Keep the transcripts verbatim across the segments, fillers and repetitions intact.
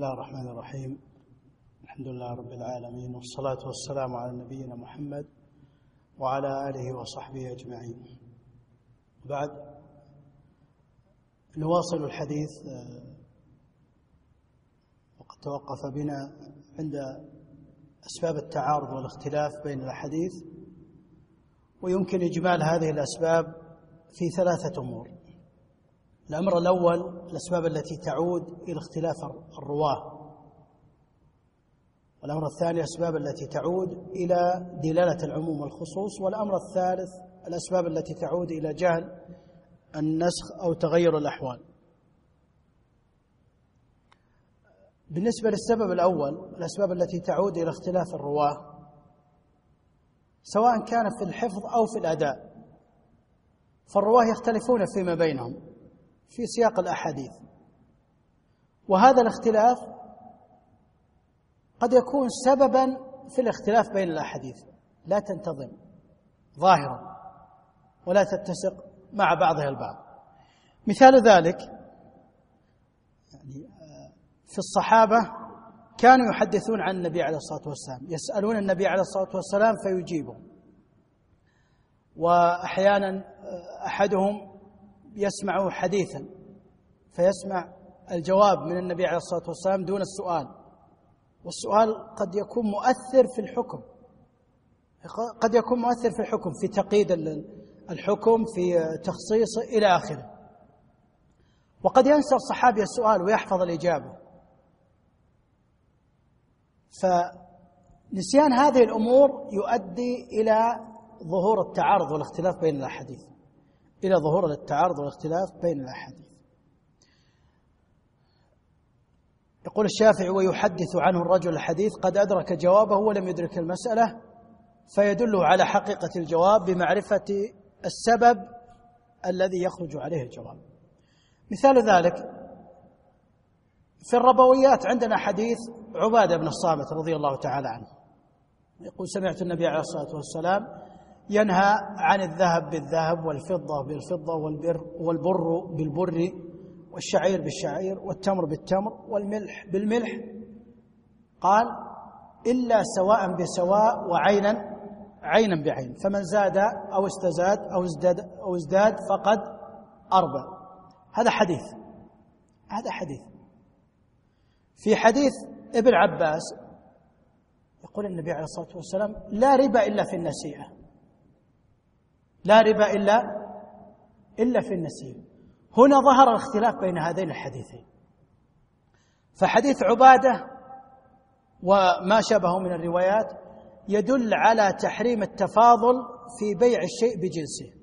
الله الرحمن الرحيم. الحمد لله رب العالمين، والصلاة والسلام على نبينا محمد وعلى آله وصحبه أجمعين. بعد نواصل الحديث، وقد توقف بنا عند أسباب التعارض والاختلاف بين الأحاديث، ويمكن إجمال هذه الأسباب في ثلاثة أمور. الأمر الأول الأسباب التي تعود إلى اختلاف الرواة، والأمر الثاني الأسباب التي تعود إلى دلالة العموم والخصوص، والأمر الثالث الأسباب التي تعود إلى جهل النسخ أو تغير الأحوال. بالنسبة للسبب الأول الأسباب التي تعود إلى اختلاف الرواة، سواء كان في الحفظ أو في الأداء، فالرواة يختلفون فيما بينهم في سياق الأحاديث، وهذا الاختلاف قد يكون سببا في الاختلاف بين الأحاديث، لا تنتظم ظاهرا ولا تتسق مع بعضها البعض. مثال ذلك يعني في الصحابة كانوا يحدثون عن النبي عليه الصلاة والسلام، يسألون النبي عليه الصلاة والسلام فيجيبهم، وأحيانا أحدهم يسمع حديثا فيسمع الجواب من النبي عليه الصلاة والسلام دون السؤال، والسؤال قد يكون مؤثر في الحكم، قد يكون مؤثر في الحكم في تقييد الحكم، في تخصيصه إلى آخره، وقد ينسى الصحابي السؤال ويحفظ الإجابة. فنسيان هذه الأمور يؤدي إلى ظهور التعارض والاختلاف بين الأحاديث، إلى ظهور التعارض والاختلاف بين الأحاديث. يقول الشافعي: ويحدث عنه الرجل الحديث قد أدرك جوابه ولم يدرك المسألة، فيدله على حقيقة الجواب بمعرفة السبب الذي يخرج عليه الجواب. مثال ذلك في الربويات عندنا حديث عبادة بن الصامت رضي الله تعالى عنه، يقول: سمعت النبي عليه الصلاة والسلام ينهى عن الذهب بالذهب والفضة بالفضة والبر والبر بالبر والشعير بالشعير والتمر بالتمر والملح بالملح، قال: إلا سواء بسواء وعينا عينا بعين، فمن زاد أو استزاد أو ازداد أو ازداد فقد أربى. هذا حديث هذا حديث في حديث ابن عباس يقول النبي عليه الصلاة والسلام: لا ربا إلا في النسيئة، لا ربا إلا إلا في النسيئة. هنا ظهر الاختلاف بين هذين الحديثين، فحديث عبادة وما شابه من الروايات يدل على تحريم التفاضل في بيع الشيء بجنسه،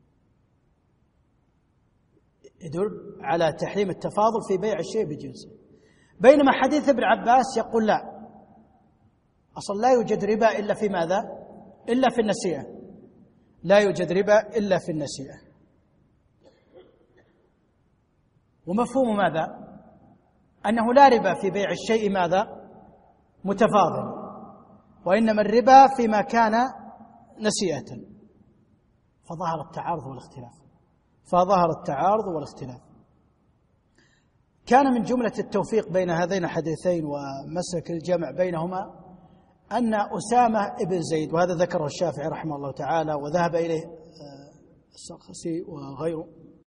يدل على تحريم التفاضل في بيع الشيء بجنسه، بينما حديث ابن عباس يقول لا، أصلا لا يوجد ربا إلا في ماذا؟ إلا في النسيئة، لا يوجد ربا إلا في النسيئة. ومفهوم ماذا؟ أنه لا ربا في بيع الشيء ماذا؟ متفاضل، وإنما الربا فيما كان نسيئة، فظهر التعارض والاختلاف فظهر التعارض والاختلاف. كان من جملة التوفيق بين هذين الحديثين ومسلك الجمع بينهما أن أسامة ابن زيد، وهذا ذكره الشافعي رحمه الله تعالى وذهب إليه السرخسي وغيره،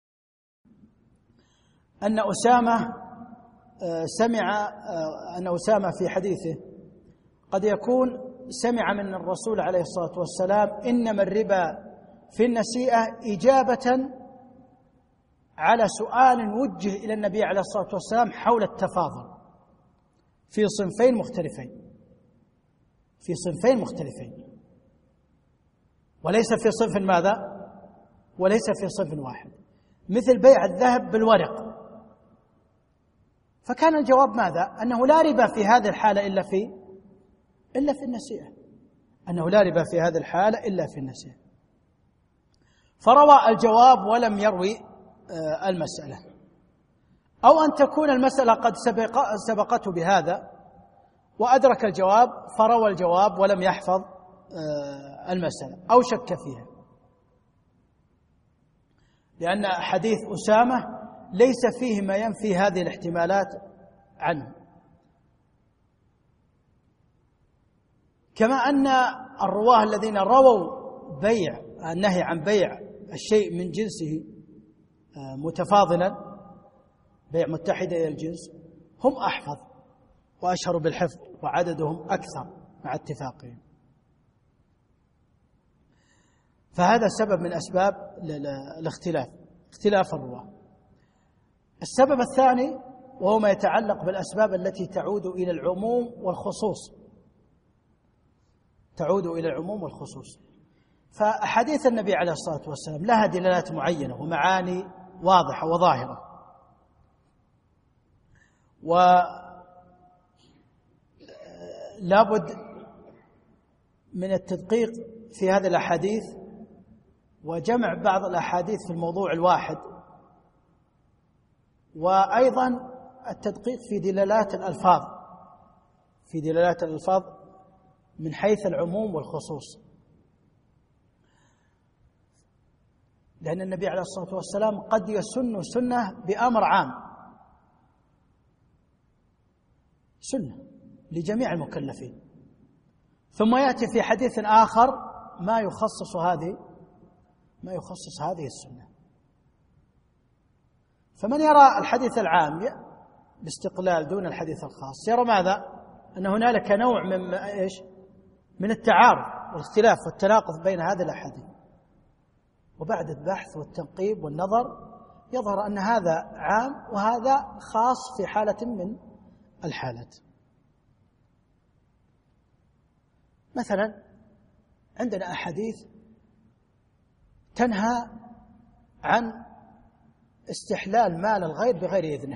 أن أسامة سمع أن أسامة في حديثه قد يكون سمع من الرسول عليه الصلاة والسلام: إنما الربا في النسيئة، إجابة على سؤال وجه إلى النبي عليه الصلاة والسلام حول التفاضل في صنفين مختلفين في صنفين مختلفين وليس في صنف ماذا؟ وليس في صنف واحد، مثل بيع الذهب بالورق. فكان الجواب ماذا؟ أنه لا ربا في هذه الحالة إلا في إلا في النسيئة، أنه لا ربا في هذه الحالة إلا في النسيئة. فروى الجواب ولم يروي المسألة، أو أن تكون المسألة قد سبق سبقته بهذا وأدرك الجواب فروى الجواب ولم يحفظ المسألة أو شك فيها، لأن حديث أسامة ليس فيه ما ينفي هذه الاحتمالات عنه. كما أن الرواه الذين رووا بيع النهي عن بيع الشيء من جنسه متفاضلا، بيع متحدة إلى الجنس، هم أحفظ وأشهر بالحفظ وعددهم أكثر مع اتفاقهم. فهذا سبب من أسباب الاختلاف، اختلاف الرواة. السبب الثاني وهو ما يتعلق بالأسباب التي تعود إلى العموم والخصوص، تعود إلى العموم والخصوص. فأحاديث النبي عليه الصلاة والسلام لها دلالات معينة ومعاني واضحة وظاهرة، ولابد من التدقيق في هذه الأحاديث وجمع بعض الأحاديث في الموضوع الواحد، وأيضا التدقيق في دلالات الألفاظ، في دلالات الألفاظ من حيث العموم والخصوص. لأن النبي عليه الصلاة والسلام قد يسن سنة بأمر عام، سنة لجميع المكلفين، ثم يأتي في حديث آخر ما يخصص هذه ما يخصص هذه السنة. فمن يرى الحديث العام باستقلال دون الحديث الخاص يرى ماذا؟ أن هنالك نوع من إيش؟ من التعارض والاختلاف والتناقض بين هذه الأحاديث، وبعد البحث والتنقيب والنظر يظهر أن هذا عام وهذا خاص في حالة من الحالات. مثلا عندنا أحاديث تنهى عن استحلال مال الغير بغير إذنه،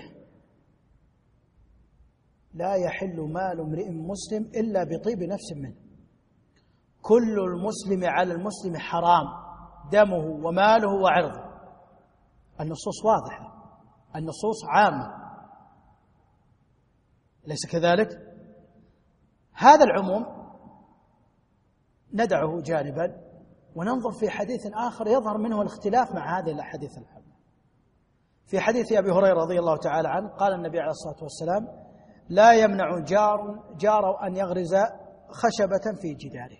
لا يحل مال امرئ مسلم إلا بطيب نفس منه، كل المسلم على المسلم حرام، دمه وماله وعرضه. النصوص واضحة، النصوص عامة، أليس كذلك؟ هذا العموم ندعه جانبا وننظر في حديث آخر يظهر منه الاختلاف مع هذه الأحاديث العامة. في حديث أبي هريرة رضي الله تعالى عنه قال النبي عليه الصلاة والسلام: لا يمنع جار جار أن يغرز خشبة في جداره،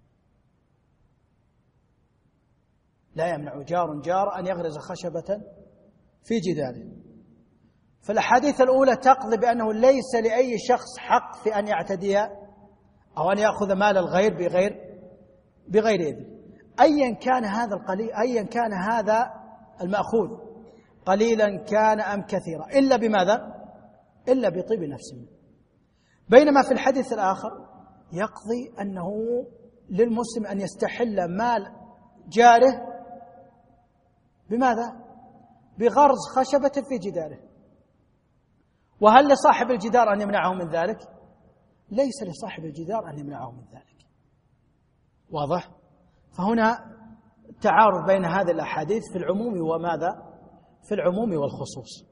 لا يمنع جار جار أن يغرز خشبة في جداره. فالأحاديث الأولى تقضي بأنه ليس لأي شخص حق في أن يعتدي أو أن يأخذ مال الغير بغير بغير إذن، أيا كان هذا القليل، أيا كان هذا المأخوذ، قليلا كان أم كثيرا، إلا بماذا؟ إلا بطيب نفسه. بينما في الحديث الآخر يقضي أنه للمسلم أن يستحل مال جاره بماذا؟ بغرز خشبة في جداره. وهل لصاحب الجدار أن يمنعه من ذلك؟ ليس لصاحب الجدار أن يمنعه من ذلك. واضح؟ فهنا تعارض بين هذه الأحاديث في العموم وماذا؟ في العموم والخصوص.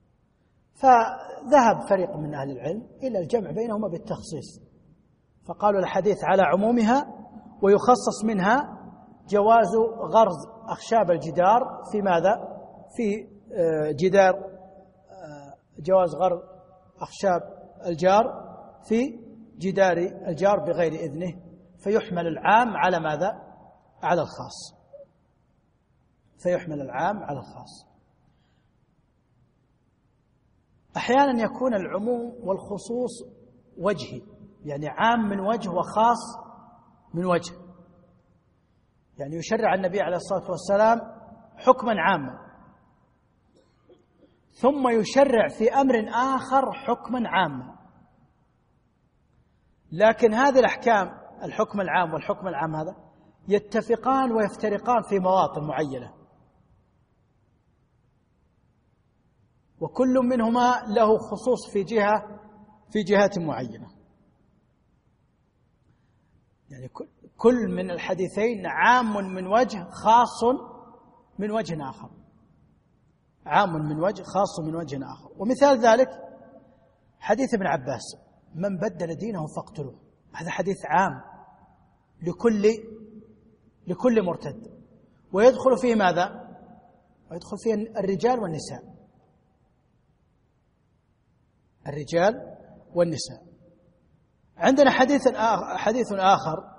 فذهب فريق من أهل العلم إلى الجمع بينهما بالتخصيص، فقالوا الحديث على عمومها ويخصص منها جواز غرز أخشاب الجدار في ماذا؟ في جدار، جواز غرز أخشاب الجار في جدار الجار بغير إذنه، فيحمل العام على ماذا؟ على الخاص، فيحمل العام على الخاص. أحيانا يكون العموم والخصوص وجهي، يعني عام من وجه وخاص من وجه، يعني يشرع النبي عليه الصلاة والسلام حكما عاما ثم يشرع في أمر آخر حكما عاما، لكن هذه الأحكام الحكم العام والحكم العام هذا يتفقان ويفترقان في مواطن معينة، وكل منهما له خصوص في جهة في جهات معينة. يعني كل من الحديثين عام من وجه خاص من وجه آخر، عام من وجه خاص من وجه آخر. ومثال ذلك حديث ابن عباس: من بدل دينه فاقتلوه. هذا حديث عام لكل لكل مرتد، ويدخل فيه ماذا؟ ويدخل فيه الرجال والنساء، الرجال والنساء. عندنا حديث آخر حديث آخر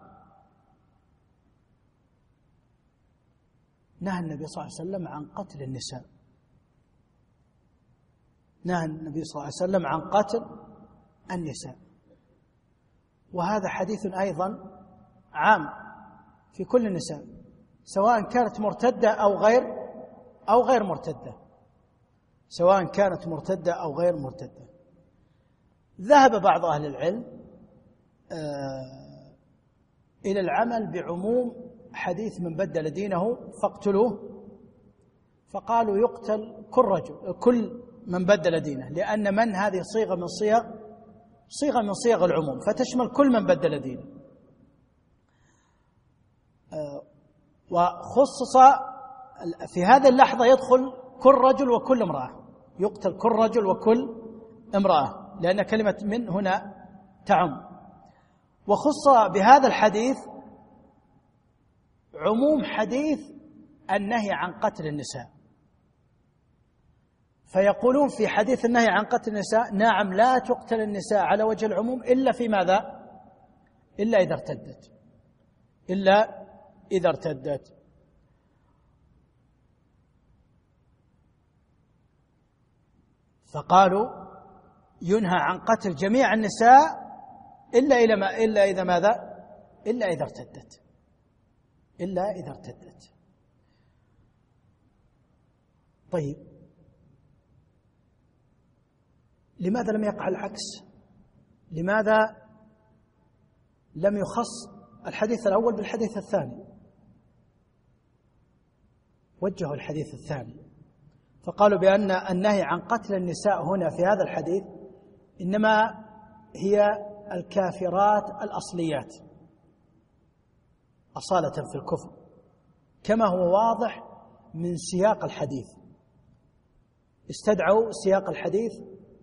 نهى النبي صلى الله عليه وسلم عن قتل النساء. نهى النبي صلى الله عليه وسلم عن قتل النساء، وهذا حديث أيضا عام في كل النساء سواء كانت مرتدة أو غير أو غير مرتدة، سواء كانت مرتدة أو غير مرتدة. ذهب بعض أهل العلم إلى العمل بعموم حديث من بدل دينه فاقتلوه، فقالوا يقتل كل رجل كل من بدل دينه، لأن من هذه صيغة من صيغ صيغة من صيغ العموم فتشمل كل من بدل دينه. وخصص في هذه اللحظة يدخل كل رجل وكل امرأة، يقتل كل رجل وكل امرأة، لأن كلمة من هنا تعم. وخص بهذا الحديث عموم حديث النهي عن قتل النساء، فيقولون في حديث النهي عن قتل النساء نعم لا تقتل النساء على وجه العموم إلا في ماذا؟ إلا إذا ارتدت، إلا إذا ارتدت. فقالوا ينهى عن قتل جميع النساء إلا إلى ما إلا إذا ماذا؟ إلا إذا ارتدت، إلا إذا ارتدت. طيب لماذا لم يقع العكس؟ لماذا لم يخص الحديث الأول بالحديث الثاني؟ وجهوا الحديث الثاني فقالوا بأن النهي عن قتل النساء هنا في هذا الحديث إنما هي الكافرات الأصليات أصالة في الكفر، كما هو واضح من سياق الحديث. استدعوا سياق الحديث،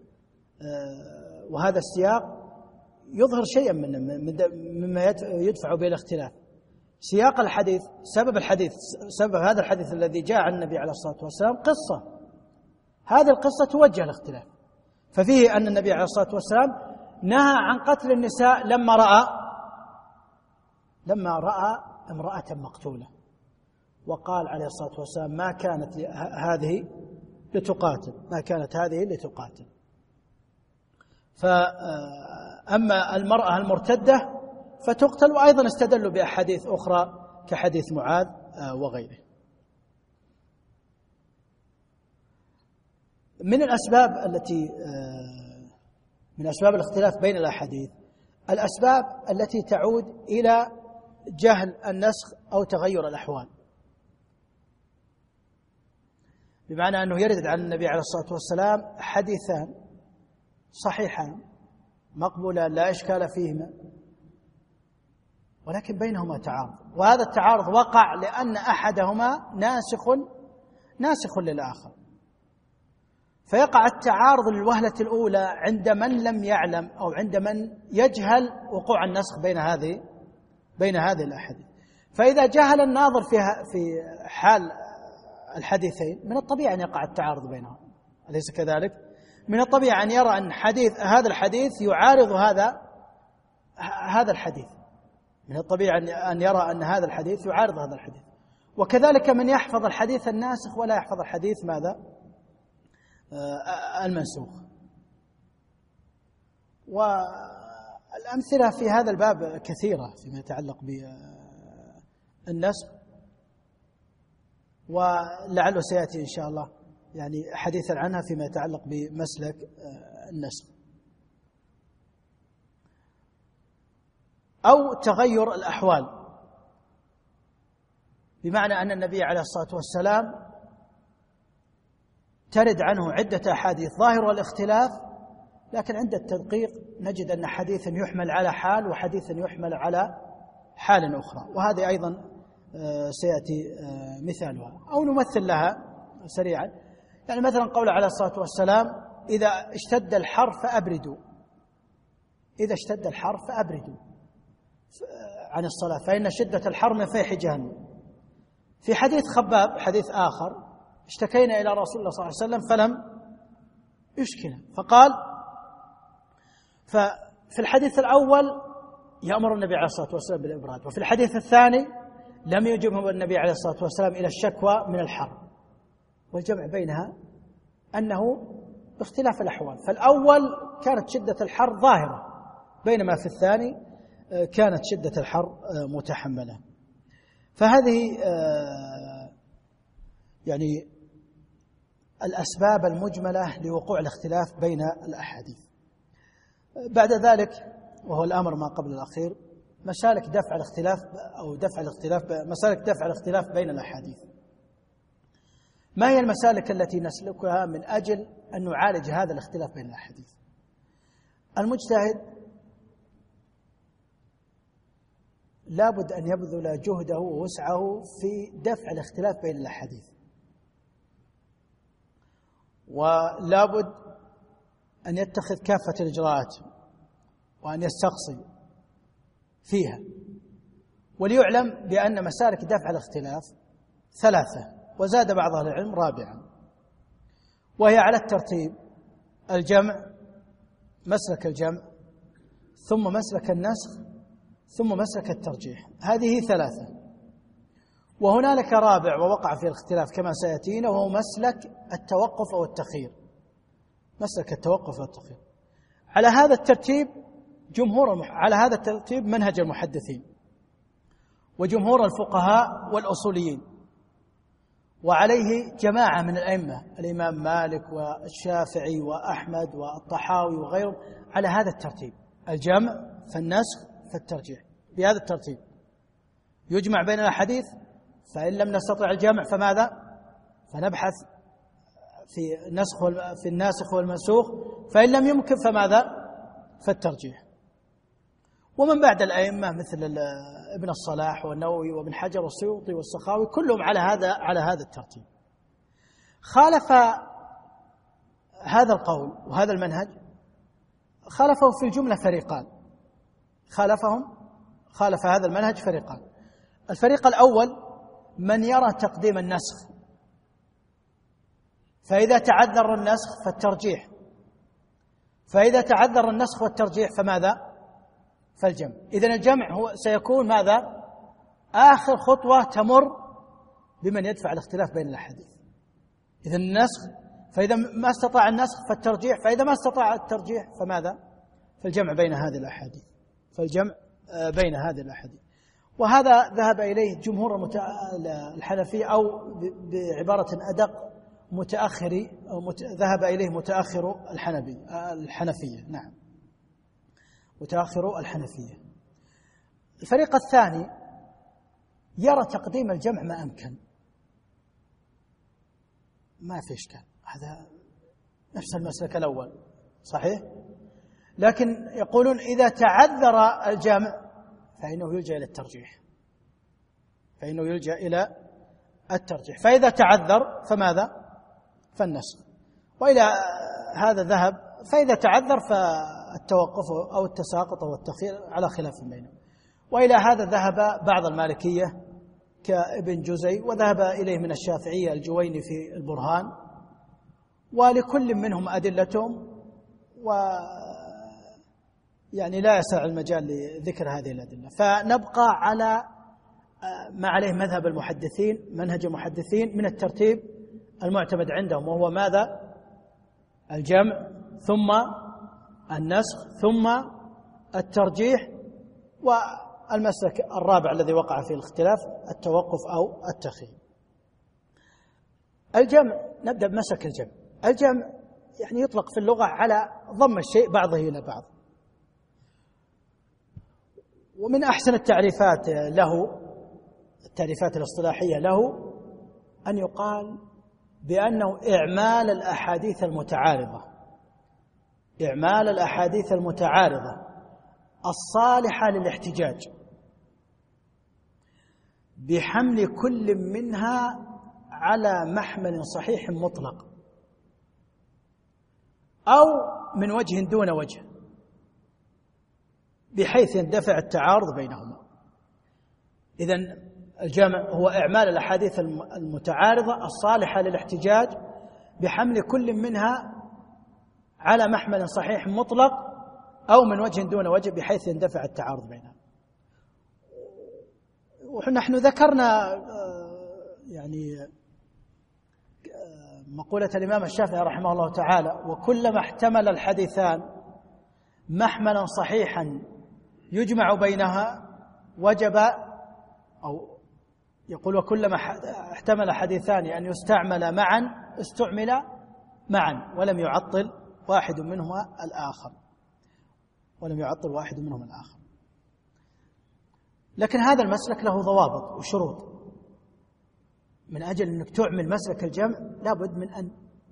وهذا السياق يظهر شيئا مما يدفع به الاختلاف. سياق الحديث، سبب الحديث، سبب هذا الحديث الذي جاء عن النبي عليه الصلاة والسلام قصة، هذه القصة توجه الاختلاف. ففيه أن النبي عليه الصلاة والسلام نهى عن قتل النساء لما رأى لما رأى امرأة مقتولة، وقال عليه الصلاة والسلام ما كانت هذه لتقاتل، ما كانت هذه لتقاتل. فأما المرأة المرتدة فتقتل، وأيضا استدلوا بأحاديث أخرى كحديث معاذ وغيره. من الأسباب التي من أسباب الاختلاف بين الأحاديث الأسباب التي تعود إلى جهل النسخ أو تغير الأحوال، بمعنى أنه يرد عن النبي عليه الصلاة والسلام حديثان صحيحان مقبولان لا إشكال فيهما، ولكن بينهما تعارض، وهذا التعارض وقع لأن أحدهما ناسخ ناسخ للآخر، فيقع التعارض للوهلة الأولى عند من لم يعلم أو عند من يجهل وقوع النسخ بين هذه بين هذه الأحاديث. فإذا جهل الناظر في في حال الحديثين من الطبيعي أن يقع التعارض بينهم، أليس كذلك؟ من الطبيعي أن يرى أن حديث هذا الحديث يعارض هذا هذا الحديث، من الطبيعي أن يرى أن هذا الحديث يعارض هذا الحديث. وكذلك من يحفظ الحديث الناسخ ولا يحفظ الحديث ماذا؟ المنسوخ. والأمثلة في هذا الباب كثيرة فيما يتعلق بالنسخ، ولعله سيأتي إن شاء الله يعني حديثا عنها فيما يتعلق بمسلك النسخ. أو تغير الأحوال، بمعنى أن النبي عليه الصلاة والسلام ترد عنه عدة أحاديث ظاهر الاختلاف، لكن عند التدقيق نجد أن حديثا يحمل على حال وحديثا يحمل على حال أخرى، وهذه أيضا سيأتي مثالها. أو نمثل لها سريعا، يعني مثلا قول عليه الصلاة والسلام إذا اشتد الحر فأبردوا، إذا اشتد الحر فأبردوا عن الصلاة فإن شدة الحر من فيح جهنم. في حديث خباب حديث آخر اشتكينا إلى رسول الله صلى الله عليه وسلم فلم يشكنا، فقال في الحديث الأول يأمر النبي عليه الصلاة والسلام بالإبراد، وفي الحديث الثاني لم يجبهم النبي عليه الصلاة والسلام إلى الشكوى من الحر، والجمع بينها أنه باختلاف الأحوال. فالأول كانت شدة الحر ظاهرة، بينما في الثاني كانت شدة الحر متحملة. فهذه يعني الأسباب المجملة لوقوع الاختلاف بين الأحاديث. بعد ذلك، وهو الأمر ما قبل الأخير، مسالك دفع الاختلاف أو دفع الاختلاف مسالك دفع الاختلاف بين الأحاديث. ما هي المسالك التي نسلكها من أجل أن نعالج هذا الاختلاف بين الأحاديث؟ المجتهد لابد أن يبذل جهده ووسعه في دفع الاختلاف بين الأحاديث، ولابد أن يتخذ كافة الإجراءات وأن يستقصي فيها. وليعلم بأن مسالك دفع الاختلاف ثلاثة، وزاد بعض أهل العلم رابعا، وهي على الترتيب: الجمع، مسلك الجمع، ثم مسلك النسخ، ثم مسلك الترجيح. هذه ثلاثة. وهنالك رابع ووقع في الاختلاف كما سيأتينا، وهو مسلك التوقف أو التخيير. مسلك التوقف والتخيير على هذا الترتيب جمهور المح... على هذا الترتيب منهج المحدثين وجمهور الفقهاء والأصوليين، وعليه جماعة من الأئمة: الإمام مالك والشافعي وأحمد والطحاوي وغيرهم، على هذا الترتيب: الجمع فالنسخ فالترجيح. بهذا الترتيب يجمع بين الأحاديث، فإن لم نستطع الجمع فماذا؟ فنبحث في نسخ في الناسخ والمنسوخ، فإن لم يمكن فماذا؟ فالترجيح. ومن بعد الأئمة مثل ابن الصلاح والنووي وابن حجر والسيوطي والسخاوي كلهم على هذا على هذا الترتيب. خالف هذا القول وهذا المنهج خالفه في الجملة فريقان. خالفهم خالف هذا المنهج فريقان. الفريق الأول من يرى تقديم النسخ، فإذا تعذر النسخ فالترجيح، فإذا تعذر النسخ والترجيح فماذا؟ فالجمع. إذن الجمع هو سيكون ماذا؟ آخر خطوة تمر بمن يدفع الاختلاف بين الأحاديث. إذن النسخ، فإذا ما استطاع النسخ فالترجيح، فإذا ما استطاع الترجيح فماذا؟ فالجمع بين هذه الأحاديث فالجمع بين هذه الأحاديث. وهذا ذهب إليه جمهور الحنفية، أو بعبارة أدق متأخري، أو مت... ذهب إليه متأخر الحنبي الحنفية نعم متأخر الحنفية. الفريق الثاني يرى تقديم الجمع ما أمكن، ما في إشكال، هذا نفس المسلك الأول صحيح، لكن يقولون إذا تعذر الجمع فإنه يلجأ إلى الترجيح فإنه يلجأ إلى الترجيح فإذا تعذر فماذا؟ فالنسخ. وإلى هذا ذهب، فإذا تعذر فالتوقف أو التساقط أو التخيير على خلاف بينهم. وإلى هذا ذهب بعض المالكية كابن جزي، وذهب إليه من الشافعية الجويني في البرهان، ولكل منهم أدلتهم، و يعني لا يسع المجال لذكر هذه الأدلة. فنبقى على ما عليه مذهب المحدثين، منهج المحدثين من الترتيب المعتمد عندهم، وهو ماذا؟ الجمع ثم النسخ ثم الترجيح. والمسلك الرابع الذي وقع فيه الاختلاف التوقف أو التخيير. الجمع، نبدأ بمسلك الجمع. الجمع يعني يطلق في اللغة على ضم الشيء بعضه إلى بعض، ومن أحسن التعريفات له، التعريفات الاصطلاحية له، أن يقال بأنه إعمال الأحاديث المتعارضة إعمال الأحاديث المتعارضة الصالحة للاحتجاج بحمل كل منها على محمل صحيح مطلق، أو من وجه دون وجه، بحيث يندفع التعارض بينهما. إذن الجمع هو إعمال الأحاديث المتعارضة الصالحة للاحتجاج بحمل كل منها على محمل صحيح مطلق، أو من وجه دون وجه بحيث يندفع التعارض بينها. ونحن ذكرنا يعني مقولة الإمام الشافعي رحمه الله تعالى: وكلما احتمل الحديثان محملا صحيحا يجمع بينها وجب، أو يقول وكلما احتمل حديثان أن يستعمل معا استعمل معا ولم يعطل واحد منهما الآخر ولم يعطل واحد منهما الآخر. لكن هذا المسلك له ضوابط وشروط. من أجل أنك تعمل مسلك الجمع لابد من أن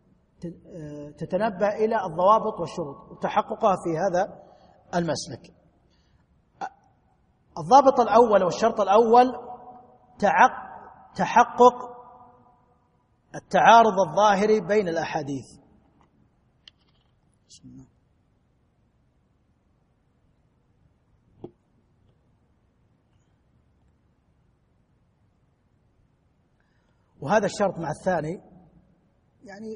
تتنبه إلى الضوابط والشروط وتحققها في هذا المسلك. الضابط الأول والشرط الأول تحقق التعارض الظاهري بين الأحاديث. بسم الله. وهذا الشرط مع الثاني يعني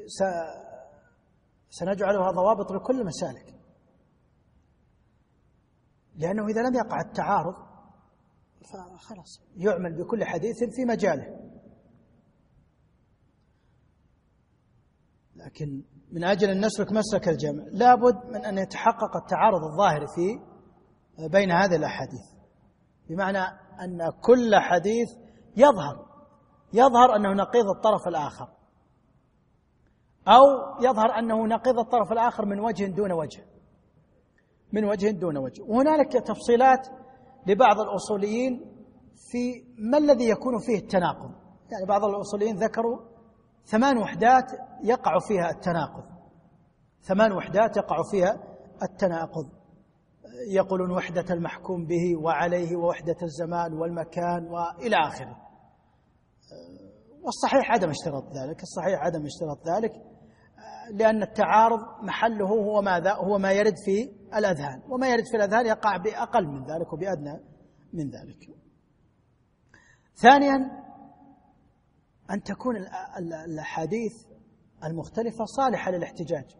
سنجعلها ضوابط لكل المسالك، لأنه إذا لم يقع التعارض فخلاص يعمل بكل حديث في مجاله. لكن من أجل أن نسلك مسلك الجمع لابد من أن يتحقق التعارض الظاهر في بين هذه الأحاديث، بمعنى أن كل حديث يظهر يظهر أنه نقيض الطرف الآخر، أو يظهر أنه نقيض الطرف الآخر من وجه دون وجه من وجه دون وجه. وهنالك تفصيلات لبعض الأصوليين في ما الذي يكون فيه التناقض. يعني بعض الأصوليين ذكروا ثمان وحدات يقع فيها التناقض ثمان وحدات يقع فيها التناقض يقولون وحدة المحكوم به وعليه، ووحدة الزمان والمكان، وإلى آخره. والصحيح عدم اشتراط ذلك الصحيح عدم اشتراط ذلك لأن التعارض محله هو ماذا؟ هو ما يرد في الأذهان، وما يرد في الأذهان يقع بأقل من ذلك وبأدنى من ذلك. ثانيا أن تكون الأحاديث المختلفة صالحة للاحتجاج،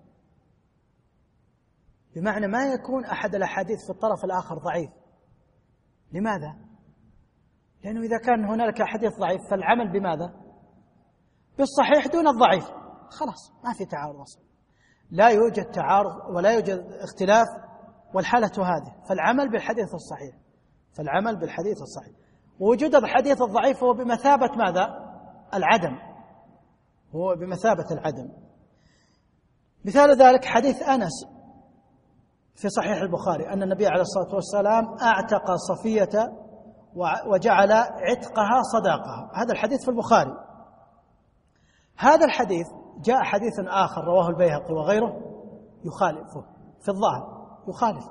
بمعنى ما يكون أحد الأحاديث في الطرف الآخر ضعيف. لماذا؟ لأنه إذا كان هنالك حديث ضعيف فالعمل بماذا؟ بالصحيح دون الضعيف، خلاص ما في تعارض أصلا، لا يوجد تعارض ولا يوجد اختلاف، والحالة هذه فالعمل بالحديث الصحيح فالعمل بالحديث الصحيح ووجود الحديث الضعيف هو بمثابة ماذا؟ العدم هو بمثابة العدم. مثال ذلك حديث أنس في صحيح البخاري أن النبي عليه الصلاة والسلام أعتق صفية وجعل عتقها صداقها. هذا الحديث في البخاري. هذا الحديث جاء حديث آخر رواه البيهقي وغيره يخالفه في الظاهر، يخالف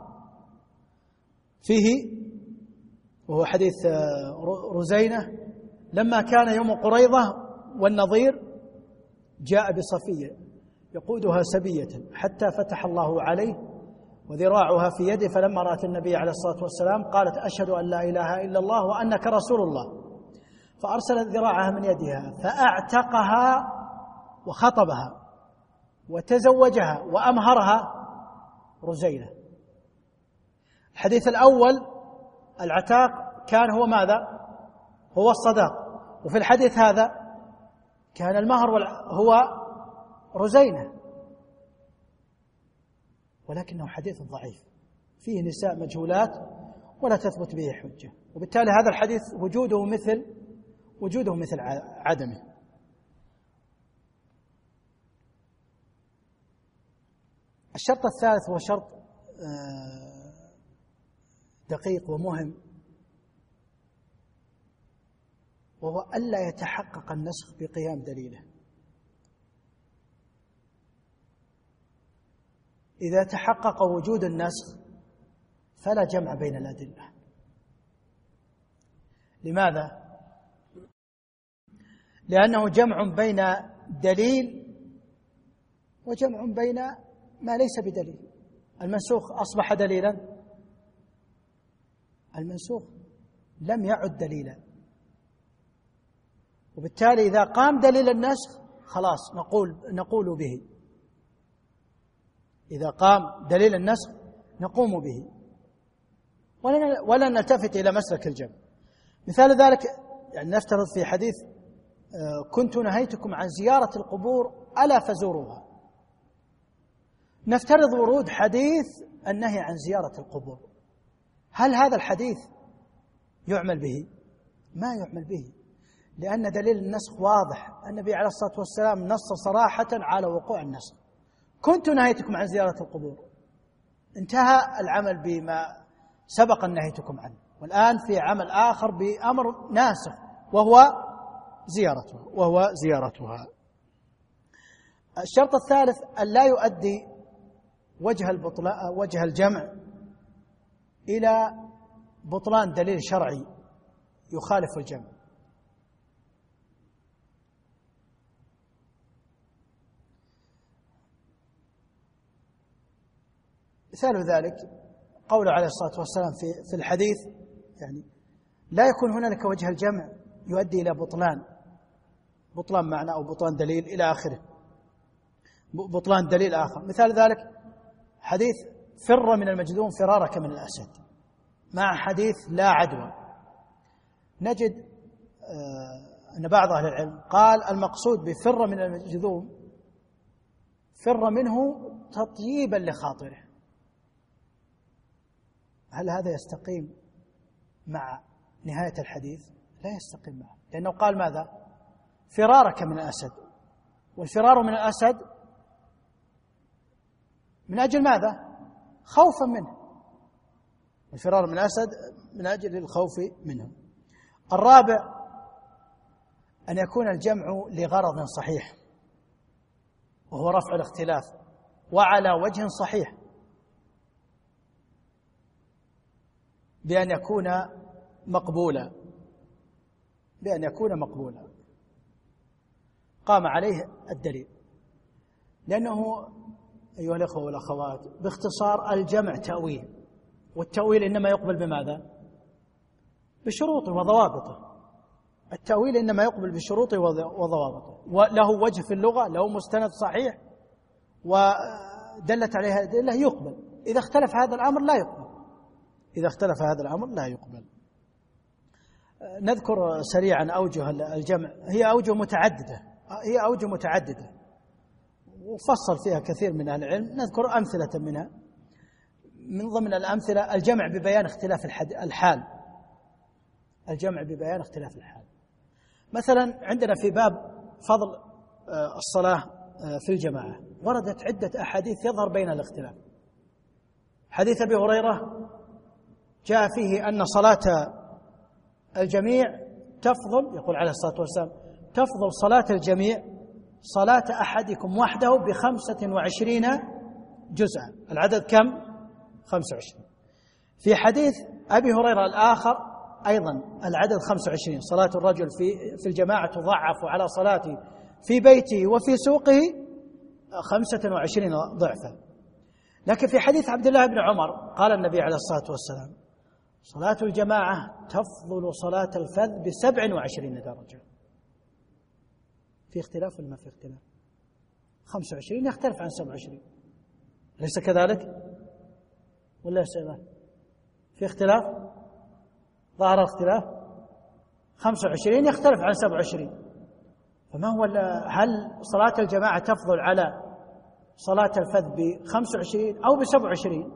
فيه، وهو حديث رزينة لما كان يوم قريظة والنظير جاء بصفية يقودها سبية حتى فتح الله عليه وذراعها في يده، فلما رأت النبي عليه الصلاة والسلام قالت أشهد أن لا إله إلا الله وأنك رسول الله، فأرسلت ذراعها من يدها فأعتقها وخطبها وتزوجها وأمهرها رزينة. الحديث الأول العتاق كان هو ماذا؟ هو الصداق، وفي الحديث هذا كان المهر هو رزينة، ولكنه حديث ضعيف فيه نساء مجهولات ولا تثبت به حجة، وبالتالي هذا الحديث وجوده مثل وجوده مثل عدمه. الشرط الثالث هو شرط دقيق ومهم، وهو ألا يتحقق النسخ بقيام دليله. إذا تحقق وجود النسخ فلا جمع بين الأدلة. لماذا؟ لأنه جمع بين دليل وجمع بين ما ليس بدليل. المنسوخ أصبح دليلا، المنسوخ لم يعد دليلا، وبالتالي إذا قام دليل النسخ خلاص نقول نقول به. إذا قام دليل النسخ نقوم به ولا نلتفت إلى مسلك الجمع. مثال ذلك يعني نفترض في حديث كنت نهيتكم عن زيارة القبور ألا فزوروها، نفترض ورود حديث النهي عن زيارة القبور، هل هذا الحديث يعمل به؟ ما يعمل به، لأن دليل النسخ واضح. النبي عليه الصلاة والسلام نص صراحة على وقوع النسخ. كنت نهيتكم عن زيارة القبور، انتهى العمل بما سبق أن نهيتكم عنه، والآن في عمل آخر بأمر ناسخ وهو زيارتها وهو زيارتها. الشرط الثالث أن لا يؤدي وجه البطلاء وجه الجمع إلى بطلان دليل شرعي يخالف الجمع. مثال ذلك قوله عليه الصلاة والسلام في في الحديث يعني لا يكون هنالك وجه الجمع يؤدي إلى بطلان بطلان معنى أو بطلان دليل إلى آخره، بطلان دليل آخر. مثال ذلك حديث فر من المجذوم فرارك من الأسد مع حديث لا عدوى. نجد أن بعض أهل العلم قال المقصود بفر من المجذوم فر منه تطييبا لخاطره. هل هذا يستقيم مع نهاية الحديث؟ لا يستقيم معه، لأنه قال ماذا؟ فرارك من الأسد، والفرار من الأسد من أجل ماذا؟ خوفا منه، الفرار من الأسد من أجل الخوف منه. الرابع أن يكون الجمع لغرض صحيح وهو رفع الاختلاف وعلى وجه صحيح، بأن يكون مقبولا بأن يكون مقبولا قام عليه الدليل. لأنه أيها الأخوة والأخوات باختصار الجمع تأويل، والتأويل إنما يقبل بماذا؟ بشروطه وضوابطه. التأويل إنما يقبل بشروطه وضوابطه، وله وجه في اللغة، له مستند صحيح ودلت عليها أدلة يقبل. إذا اختلف هذا الأمر لا يقبل إذا اختلف هذا الأمر لا يقبل. نذكر سريعا أوجه الجمع، هي أوجه متعددة هي أوجه متعددة وفصل فيها كثير من أهل العلم. نذكر أمثلة منها. من ضمن الأمثلة الجمع ببيان اختلاف الحال الجمع ببيان اختلاف الحال. مثلا عندنا في باب فضل الصلاة في الجماعة وردت عدة أحاديث يظهر بين الاختلاف. حديث أبي هريرة جاء فيه أن صلاة الجميع تفضل، يقول عليه الصلاة والسلام تفضل صلاة الجميع صلاة أحدكم وحده بخمسة وعشرين جزءا. العدد كم؟ خمسة وعشرين. في حديث أبي هريرة الآخر أيضا العدد خمسة وعشرين، صلاة الرجل في في الجماعة تضعف على صلاته في بيته وفي سوقه خمسة وعشرين ضعفا. لكن في حديث عبد الله بن عمر قال النبي عليه الصلاة والسلام صلاة الجماعة تفضل صلاة الفذ بسبع وعشرين درجة. في اختلاف ولا ما في اختلاف؟ خمسة وعشرين يختلف عن سبع وعشرين، أليس كذلك؟ ولا سبب في اختلاف؟ ظهر اختلاف. خمسة وعشرين يختلف عن سبع وعشرين، فما هو هل صلاة الجماعة تفضل على صلاة الفذ بخمسة وعشرين أو بسبع وعشرين؟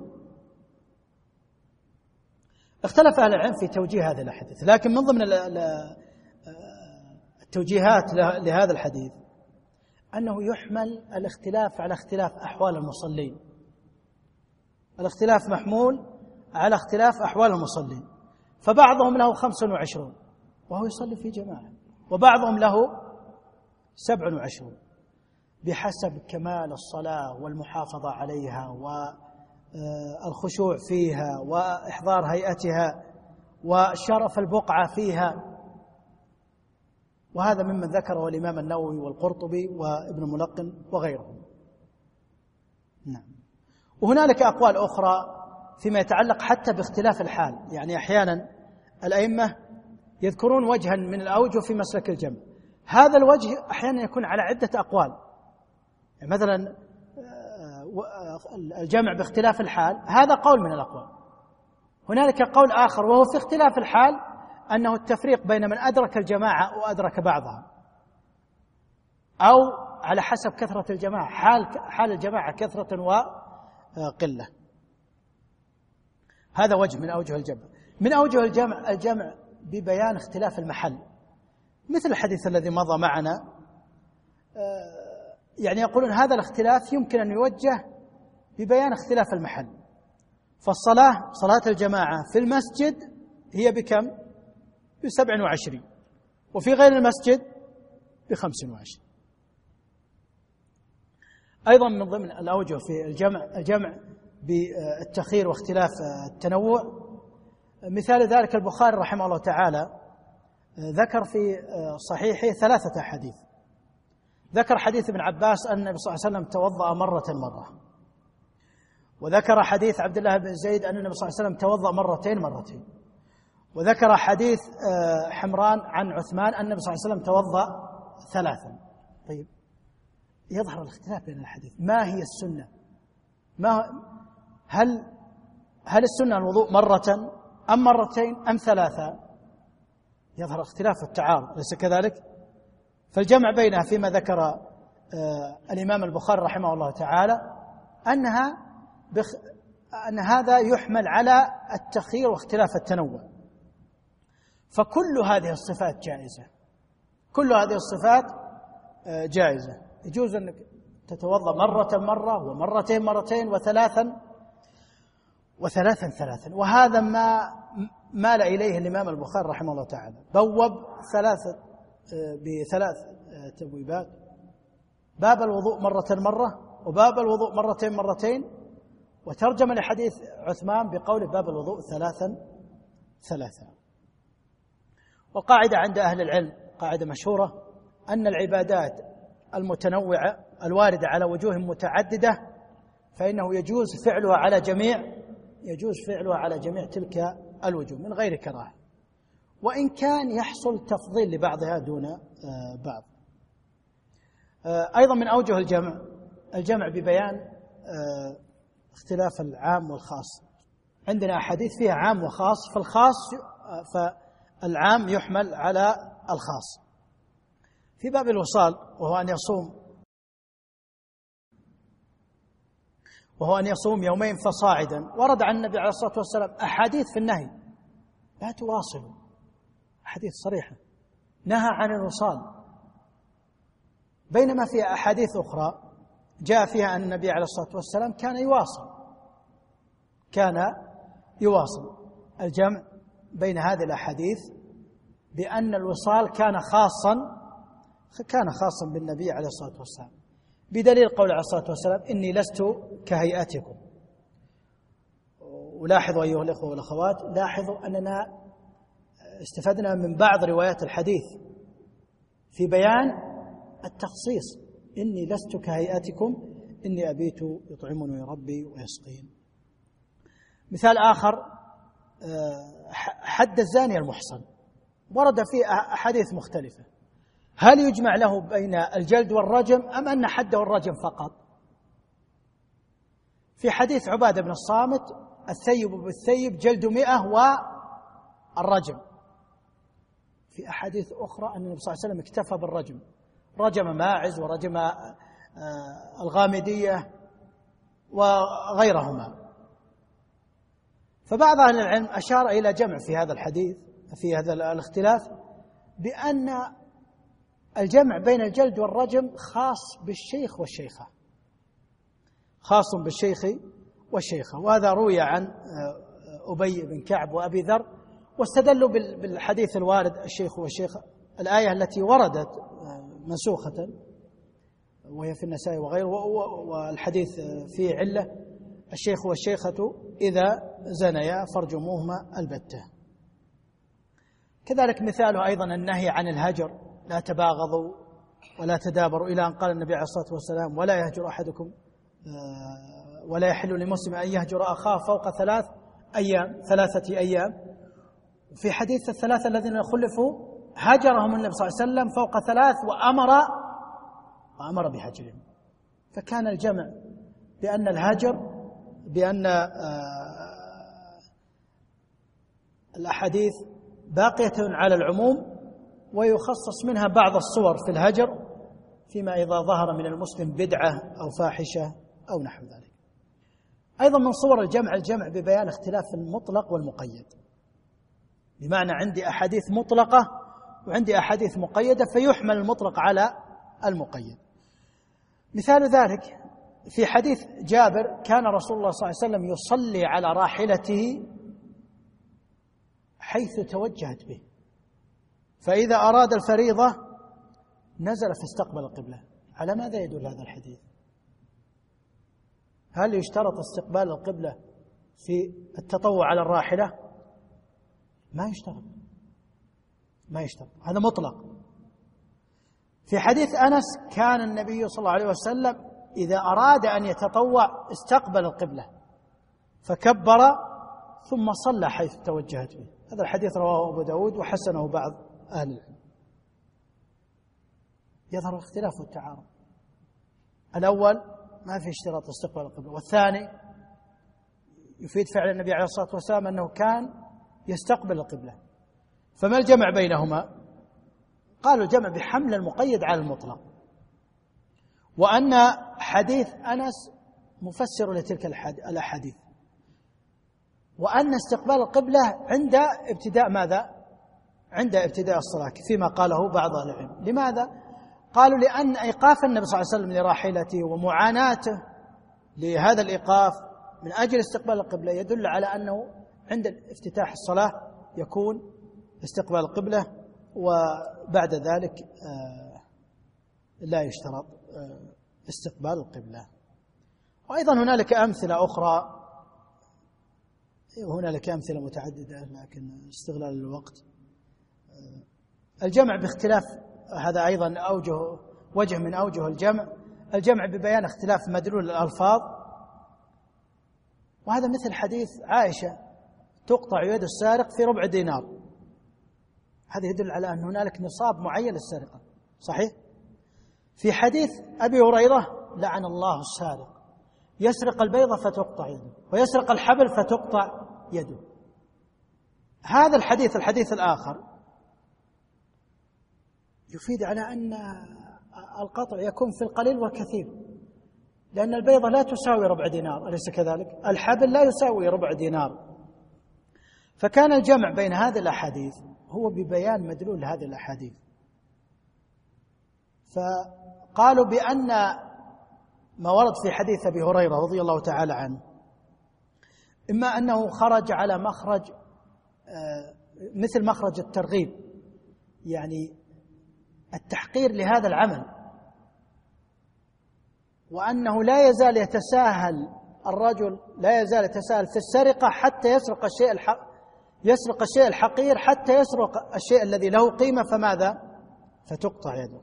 اختلف أهل العلم في توجيه هذا الحديث، لكن من ضمن التوجيهات لهذا الحديث أنه يحمل الاختلاف على اختلاف أحوال المصلين. الاختلاف محمول على اختلاف أحوال المصلين، فبعضهم له خمس وعشرون وهو يصلي في جماعة، وبعضهم له سبع وعشرون، بحسب كمال الصلاة والمحافظة عليها والخشوع فيها وإحضار هيئتها وشرف البقعة فيها. وهذا ممن ذكره الإمام النووي والقرطبي وابن ملقن وغيرهم. نعم. وهنالك أقوال أخرى فيما يتعلق حتى باختلاف الحال، يعني أحيانا الأئمة يذكرون وجها من الأوجه في مسلك الجمع، هذا الوجه أحيانا يكون على عدة أقوال. يعني مثلا الجمع باختلاف الحال، هذا قول من الأقوال. هنالك قول آخر وهو في اختلاف الحال أنه التفريق بين من أدرك الجماعة وأدرك بعضها، أو على حسب كثرة الجماعة، حال حال الجماعة كثرة وقلة. هذا وجه من أوجه الجمع. من أوجه الجمع الجمع ببيان اختلاف المحل، مثل الحديث الذي مضى معنا، يعني يقولون هذا الاختلاف يمكن أن يوجه ببيان اختلاف المحل. فالصلاة صلاة الجماعة في المسجد هي بكم؟ بسبع وعشرين، وفي غير المسجد بخمس وعشرين. أيضا من ضمن الأوجه في الجمع الجمع بالتخيير واختلاف التنوع. مثال ذلك البخاري رحمه الله تعالى ذكر في صحيحه ثلاثة أحاديث. ذكر حديث ابن عباس أن النبي صلى الله عليه وسلم توضأ مرة مرة، وذكر حديث عبد الله بن زيد أن النبي صلى الله عليه وسلم توضأ مرتين مرتين، وذكر حديث حمران عن عثمان أن النبي صلى الله عليه وسلم توضأ ثلاثا. طيب، يظهر الاختلاف بين الحديث. ما هي السنة؟ ما هل هل السنة الوضوء مرة أم مرتين أم ثلاثة؟ يظهر اختلاف التعارض، أليس كذلك؟ فالجمع بينها فيما ذكر آه الإمام البخاري رحمه الله تعالى أنها بخ أن هذا يحمل على التخيير واختلاف التنوع. فكل هذه الصفات جائزة، كل هذه الصفات آه جائزة. يجوز أنك تتوضأ مرة مرة ومرتين مرتين وثلاثا وثلاثا ثلاثا. وهذا ما مال إليه الإمام البخاري رحمه الله تعالى، بوب ثلاثة بثلاث تبويبات: باب الوضوء مرة مرة، وباب الوضوء مرتين مرتين، وترجم لحديث عثمان بقول باب الوضوء ثلاثا ثلاثا. وقاعدة عند أهل العلم، قاعدة مشهورة، أن العبادات المتنوعة الواردة على وجوه متعددة فإنه يجوز فعلها على جميع يجوز فعلها على جميع تلك الوجوه من غير كراهة، وإن كان يحصل تفضيل لبعضها دون بعض. أيضا من أوجه الجمع الجمع ببيان اختلاف العام والخاص. عندنا أحاديث فيها عام وخاص، فالخاص فالعام يحمل على الخاص. في باب الوصال وهو أن يصوم وهو أن يصوم يومين فصاعدا، ورد عن النبي عليه الصلاة والسلام أحاديث في النهي: لا تواصلوا، أحاديث صريحة نهى عن الوصال، بينما في أحاديث أخرى جاء فيها أن النبي عليه الصلاة والسلام كان يواصل كان يواصل الجمع بين هذه الأحاديث بأن الوصال كان خاصا كان خاصا بالنبي عليه الصلاة والسلام، بدليل قول عليه الصلاة والسلام: إني لست كهيئتكم. ولاحظوا أيها الأخوة والأخوات، لاحظوا أننا استفدنا من بعض روايات الحديث في بيان التخصيص: إني لست كهيئتكم إني أبيت يطعمني ربي ويسقين. مثال آخر: حد الزاني المحصن، ورد فيه أحاديث مختلفة، هل يجمع له بين الجلد والرجم أم أن حده الرجم فقط؟ في حديث عبادة بن الصامت: الثيب بالثيب جلد مئة والرجم. في أحاديث أخرى أن النبي صلى الله عليه وسلم اكتفى بالرجم، رجم ماعز ورجم الغامدية وغيرهما. فبعض أهل العلم أشار إلى جمع في هذا الحديث في هذا الاختلاف بأن الجمع بين الجلد والرجم خاص بالشيخ والشيخة، خاص بالشيخ والشيخة. وهذا روي عن أبي بن كعب وأبي ذر، واستدلوا بالحديث الوارد الشيخ والشيخة، الآية التي وردت منسوخة وهي في النسائي وغيره، والحديث فيه علة: الشيخ والشيخة إذا زنيا فارجموهما البتة. كذلك مثاله أيضا النهي عن الهجر: لا تباغضوا ولا تدابروا، إلى أن قال النبي عليه الصلاة والسلام: ولا يهجر أحدكم ولا يحل لمسلم أن يهجر أخاه فوق ثلاث أيام ثلاثة أيام. في حديث الثلاثة الذين خلفوا هجرهم النبي صلى الله عليه وسلم فوق ثلاث وأمر وأمر بهجرهم. فكان الجمع بأن الهجر بأن الأحاديث باقية على العموم، ويخصص منها بعض الصور في الهجر فيما إذا ظهر من المسلم بدعة أو فاحشة أو نحو ذلك. أيضا من صور الجمع الجمع ببيان اختلاف المطلق والمقيد، بمعنى عندي أحاديث مطلقة وعندي أحاديث مقيدة فيحمل المطلق على المقيد. مثال ذلك في حديث جابر: كان رسول الله صلى الله عليه وسلم يصلي على راحلته حيث توجهت به، فإذا أراد الفريضة نزل فاستقبل القبلة. على ماذا يدل هذا الحديث؟ هل يشترط استقبال القبلة في التطوع على الراحلة؟ ما يشترط، ما يشترط، هذا مطلق. في حديث أنس: كان النبي صلى الله عليه وسلم إذا أراد أن يتطوع استقبل القبلة فكبر ثم صلى حيث توجهت به. هذا الحديث رواه أبو داود وحسنه بعض أهل العلم. يظهر الاختلاف والتعارض. الأول ما في اشتراط استقبال القبلة، والثاني يفيد فعل النبي عليه الصلاة والسلام أنه كان يستقبل القبلة. فما الجمع بينهما؟ قالوا جمع بحمل المقيد على المطلق، وأن حديث أنس مفسر لتلك الأحاديث، وأن استقبال القبلة عند ابتداء ماذا؟ عند ابتداء الصلاة فيما قاله بعض أهل العلم. لماذا؟ قالوا لأن إيقاف النبي صلى الله عليه وسلم لراحلته ومعاناته لهذا الإيقاف من أجل استقبال القبلة يدل على أنه عند افتتاح الصلاة يكون استقبال القبلة، وبعد ذلك لا يشترط استقبال القبلة. وأيضا هنالك أمثلة أخرى، وهنالك أمثلة متعددة لكن استغلال الوقت. الجمع باختلاف، هذا أيضا أوجه وجه من أوجه الجمع، الجمع ببيان اختلاف مدلول الألفاظ، وهذا مثل حديث عائشة: تقطع يد السارق في ربع دينار. هذا يدل على أن هنالك نصاب معين للسرقة، صحيح؟ في حديث أبي هريرة: لعن الله السارق، يسرق البيضة فتقطع يده ويسرق الحبل فتقطع يده. هذا الحديث الحديث الآخر يفيد على أن القطع يكون في القليل والكثير، لأن البيضة لا تساوي ربع دينار، أليس كذلك؟ الحبل لا يساوي ربع دينار. فكان الجمع بين هذه الأحاديث هو ببيان مدلول هذه الأحاديث. فقالوا بأن ما ورد في حديث أبي هريرة رضي الله تعالى عنه إما أنه خرج على مخرج مثل مخرج الترغيب، يعني التحقير لهذا العمل، وأنه لا يزال يتساهل الرجل لا يزال يتساهل في السرقة حتى يسرق الشيء الحق يسرق الشيء الحقير حتى يسرق الشيء الذي له قيمة، فماذا؟ فتقطع يده.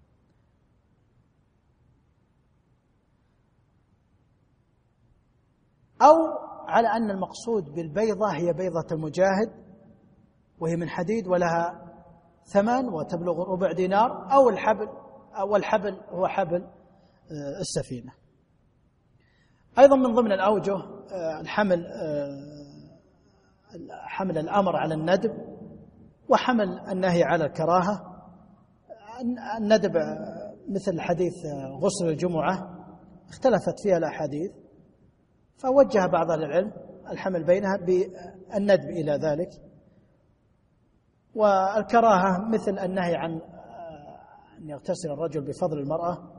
أو على أن المقصود بالبيضة هي بيضة المجاهد، وهي من حديد ولها ثمن وتبلغ ربع دينار، أو الحبل أو الحبل هو حبل السفينة. أيضا من ضمن الأوجه الحمل حمل الأمر على الندب وحمل النهي على الكراهة. الندب مثل حديث غسل الجمعة اختلفت فيها الأحاديث، فوجه بعض العلم الحمل بينها بالندب إلى ذلك. والكراهة مثل النهي عن أن يغتسل الرجل بفضل المرأة،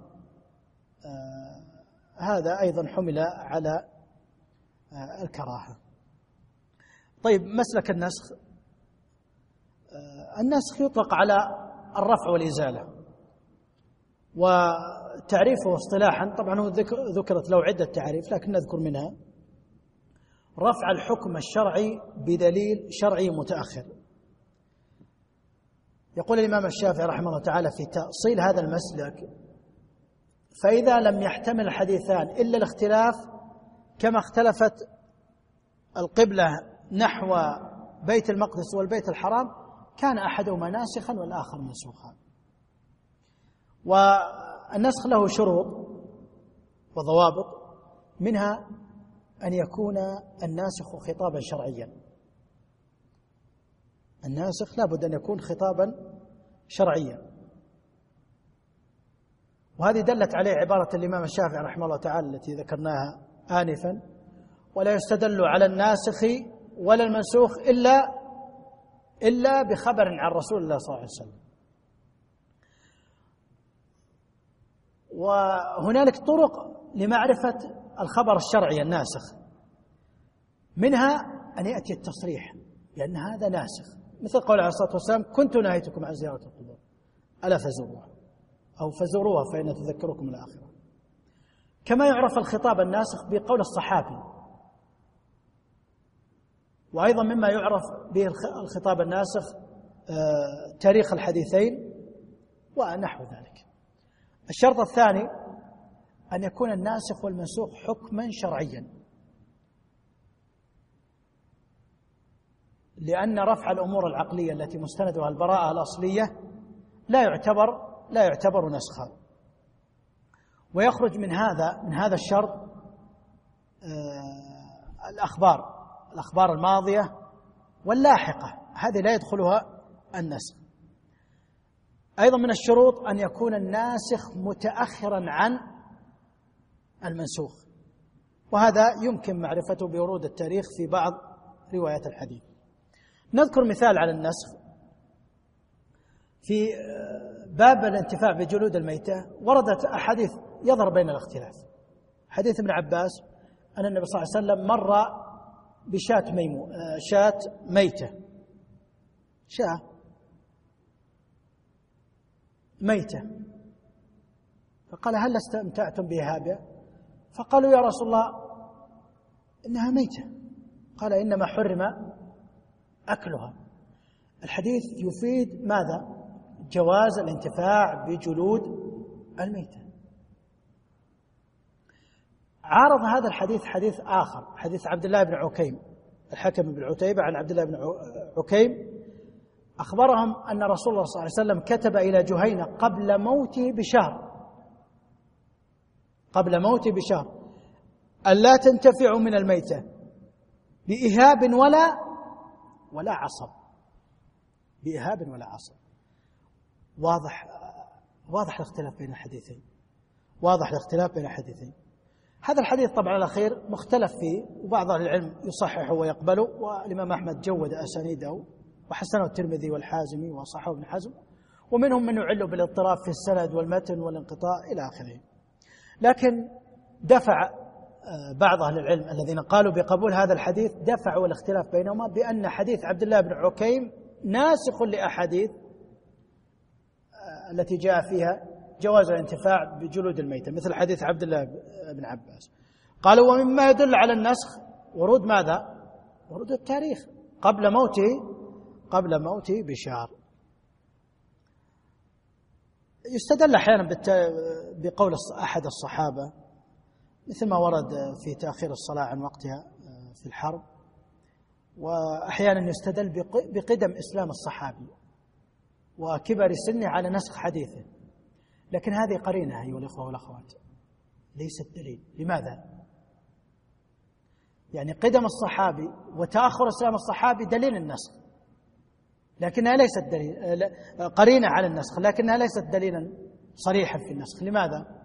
هذا أيضا حمل على الكراهة. طيب، مسلك النسخ. النسخ يطلق على الرفع والإزالة، وتعريفه اصطلاحا طبعا ذكرت له عدة تعريف لكن نذكر منها: رفع الحكم الشرعي بدليل شرعي متأخر. يقول الإمام الشافعي رحمه الله تعالى في تأصيل هذا المسلك: فإذا لم يحتمل الحديثان إلا الاختلاف كما اختلفت القبلة نحو بيت المقدس والبيت الحرام كان أحدهما ناسخا والآخر منسوخا. والنسخ له شروط وضوابط، منها أن يكون الناسخ خطابا شرعيا. الناسخ لابد أن يكون خطابا شرعيا، وهذه دلت عليه عبارة الإمام الشافعي رحمه الله تعالى التي ذكرناها آنفا: ولا يستدل على الناسخ ولا المنسوخ إلا إلا بخبر عن رسول الله صلى الله عليه وسلم. وهنالك طرق لمعرفة الخبر الشرعي الناسخ، منها أن يأتي التصريح بأن هذا ناسخ، مثل قول عليه الصلاة والسلام: كنت نهيتكم عن زيارة القبور ألا فزوروها، أو فزوروها فإن تذكركم الآخرة. كما يعرف الخطاب الناسخ بقول الصحابي، وأيضا مما يعرف به الخطاب الناسخ تاريخ الحديثين ونحو ذلك. الشرط الثاني أن يكون الناسخ والمنسوخ حكما شرعيا، لأن رفع الأمور العقلية التي مستندها البراءة الأصلية لا يعتبر لا يعتبر نسخا. ويخرج من هذا من هذا الشرط آه الأخبار الأخبار الماضية واللاحقة، هذه لا يدخلها النسخ. أيضا من الشروط أن يكون الناسخ متأخرا عن المنسوخ، وهذا يمكن معرفته بورود التاريخ في بعض روايات الحديث. نذكر مثال على النسخ في باب الانتفاع بجلود الميتة. وردت أحاديث يظهر بين الاختلاف. حديث ابن عباس أن النبي صلى الله عليه وسلم مر بشاة ميمو شاة ميتة شاة ميتة فقال: هل استمتعتم بها؟ فقالوا: يا رسول الله إنها ميتة. قال: إنما حرم أكلها. الحديث يفيد ماذا؟ جواز الانتفاع بجلود الميتة. عارض هذا الحديث حديث آخر، حديث عبد الله بن عكيم الحكم بن عتيبة عن عبد الله بن عكيم، أخبرهم أن رسول الله صلى الله عليه وسلم كتب إلى جهينة قبل موته بشهر قبل موته بشهر ألا تنتفعوا من الميتة بإهاب ولا ولا عصب بإهاب ولا عصب. واضح واضح الاختلاف بين الحديثين واضح الاختلاف بين الحديثين. هذا الحديث طبعا الأخير مختلف فيه، وبعض أهل العلم يصححه ويقبله، والإمام أحمد جود أسانيده وحسنه الترمذي والحازمي وصححه ابن حزم، ومنهم من يعله بالاضطراب في السند والمتن والانقطاع إلى آخره. لكن دفع بعض أهل العلم الذين قالوا بقبول هذا الحديث دفعوا الاختلاف بينهما بأن حديث عبد الله بن عكيم ناسخ لأحاديث التي جاء فيها جواز الانتفاع بجلود الميتة، مثل حديث عبد الله بن عباس. قالوا: ومما يدل على النسخ ورود ماذا؟ ورود التاريخ قبل موته قبل موته بشهر. يستدل أحيانا بقول أحد الصحابة، مثل ما ورد في تأخير الصلاة عن وقتها في الحرب، وأحيانا يستدل بقدم إسلام الصحابي وكبر سنه على نسخ حديثه. لكن هذه قرينة أيها الأخوة والأخوات، ليست دليل. لماذا؟ يعني قدم الصحابي وتأخر إسلام الصحابي دليل النسخ، لكنها ليست دليل قرينة على النسخ، لكنها ليست دليلا صريحا في النسخ. لماذا؟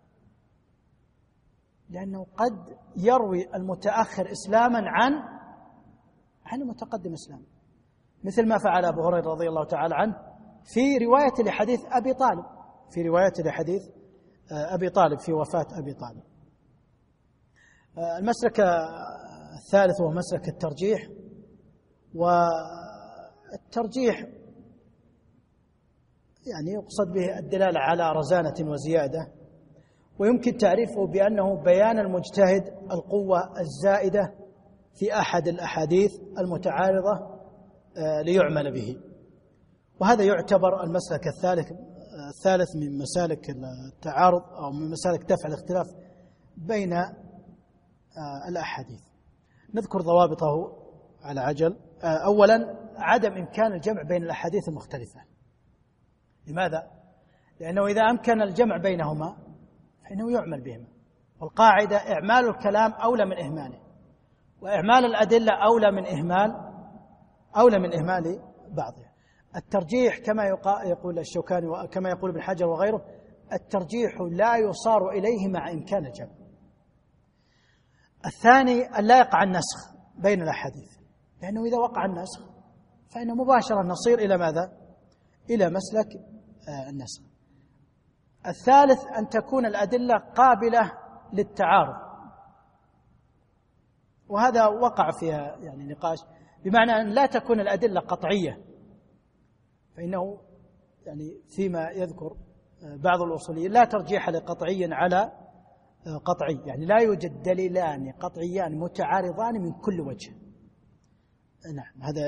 لأنه قد يروي المتأخر إسلاما عن عن المتقدم إسلاما، مثل ما فعل أبو هريرة رضي الله تعالى عنه في رواية لحديث أبي طالب في رواية لحديث أبي طالب في وفاة أبي طالب. المسلك الثالث هو مسلك الترجيح، والترجيح يعني يقصد به الدلالة على رزانة وزيادة، ويمكن تعريفه بأنه بيان المجتهد القوة الزائدة في أحد الأحاديث المتعارضة ليعمل به. وهذا يعتبر المسلك الثالث الثالث من مسالك التعارض أو من مسالك دفع الاختلاف بين الأحاديث. نذكر ضوابطه على عجل. أولا، عدم إمكان الجمع بين الأحاديث المختلفة. لماذا؟ لأنه إذا أمكن الجمع بينهما فإنه يعمل بهما، والقاعدة إعمال الكلام أولى من إهماله، وإعمال الأدلة أولى من إهمال أولى من إهمال بعضها. الترجيح كما يقول الشوكاني وكما يقول ابن حجر وغيره، الترجيح لا يصار إليه مع إمكان الجمع. الثاني أن لا يقع النسخ بين الأحاديث، لأنه إذا وقع النسخ فإنه مباشرة نصير إلى ماذا؟ إلى مسلك النسخ. الثالث أن تكون الأدلة قابلة للتعارض، وهذا وقع فيها يعني نقاش، بمعنى أن لا تكون الأدلة قطعية، فإنه يعني فيما يذكر بعض الأصوليين لا ترجيح لقطعي على قطعي، يعني لا يوجد دليلان قطعيان متعارضان من كل وجه. نعم هذا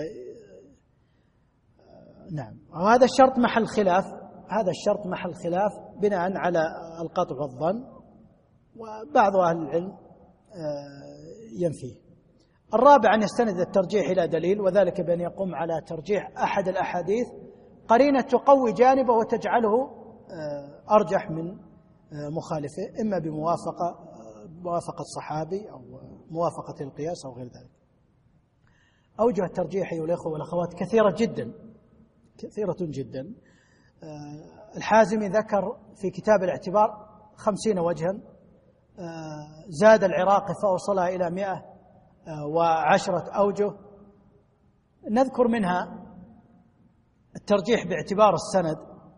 نعم وهذا الشرط محل خلاف، هذا الشرط محل خلاف بناء على القطع والظن، وبعض أهل العلم ينفيه. الرابع أن يستند الترجيح إلى دليل، وذلك بأن يقوم على ترجيح أحد الأحاديث قرينة تقوي جانبه وتجعله أرجح من مخالفه، إما بموافقة موافقة صحابي أو موافقة القياس أو غير ذلك. أوجه الترجيح أيها الأخوة والأخوات كثيرة جدا كثيرة جدا. الحازمي ذكر في كتاب الاعتبار خمسين وجها، زاد العراقي فأوصلها إلى مئة وعشرة أوجه. نذكر منها الترجيح باعتبار السند،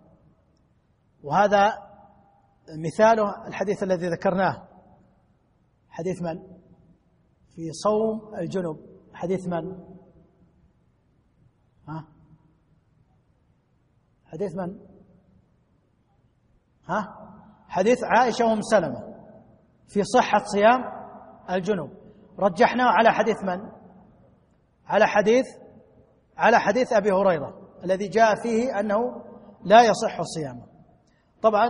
وهذا مثاله الحديث الذي ذكرناه، حديث من؟ في صوم الجنب، حديث من؟ ها؟ حديث من؟ ها؟ حديث عائشة وأم سلمة في صحة صيام الجنب، رجحناه على حديث من؟ على حديث على حديث أبي هريرة الذي جاء فيه أنه لا يصح صيامه. طبعا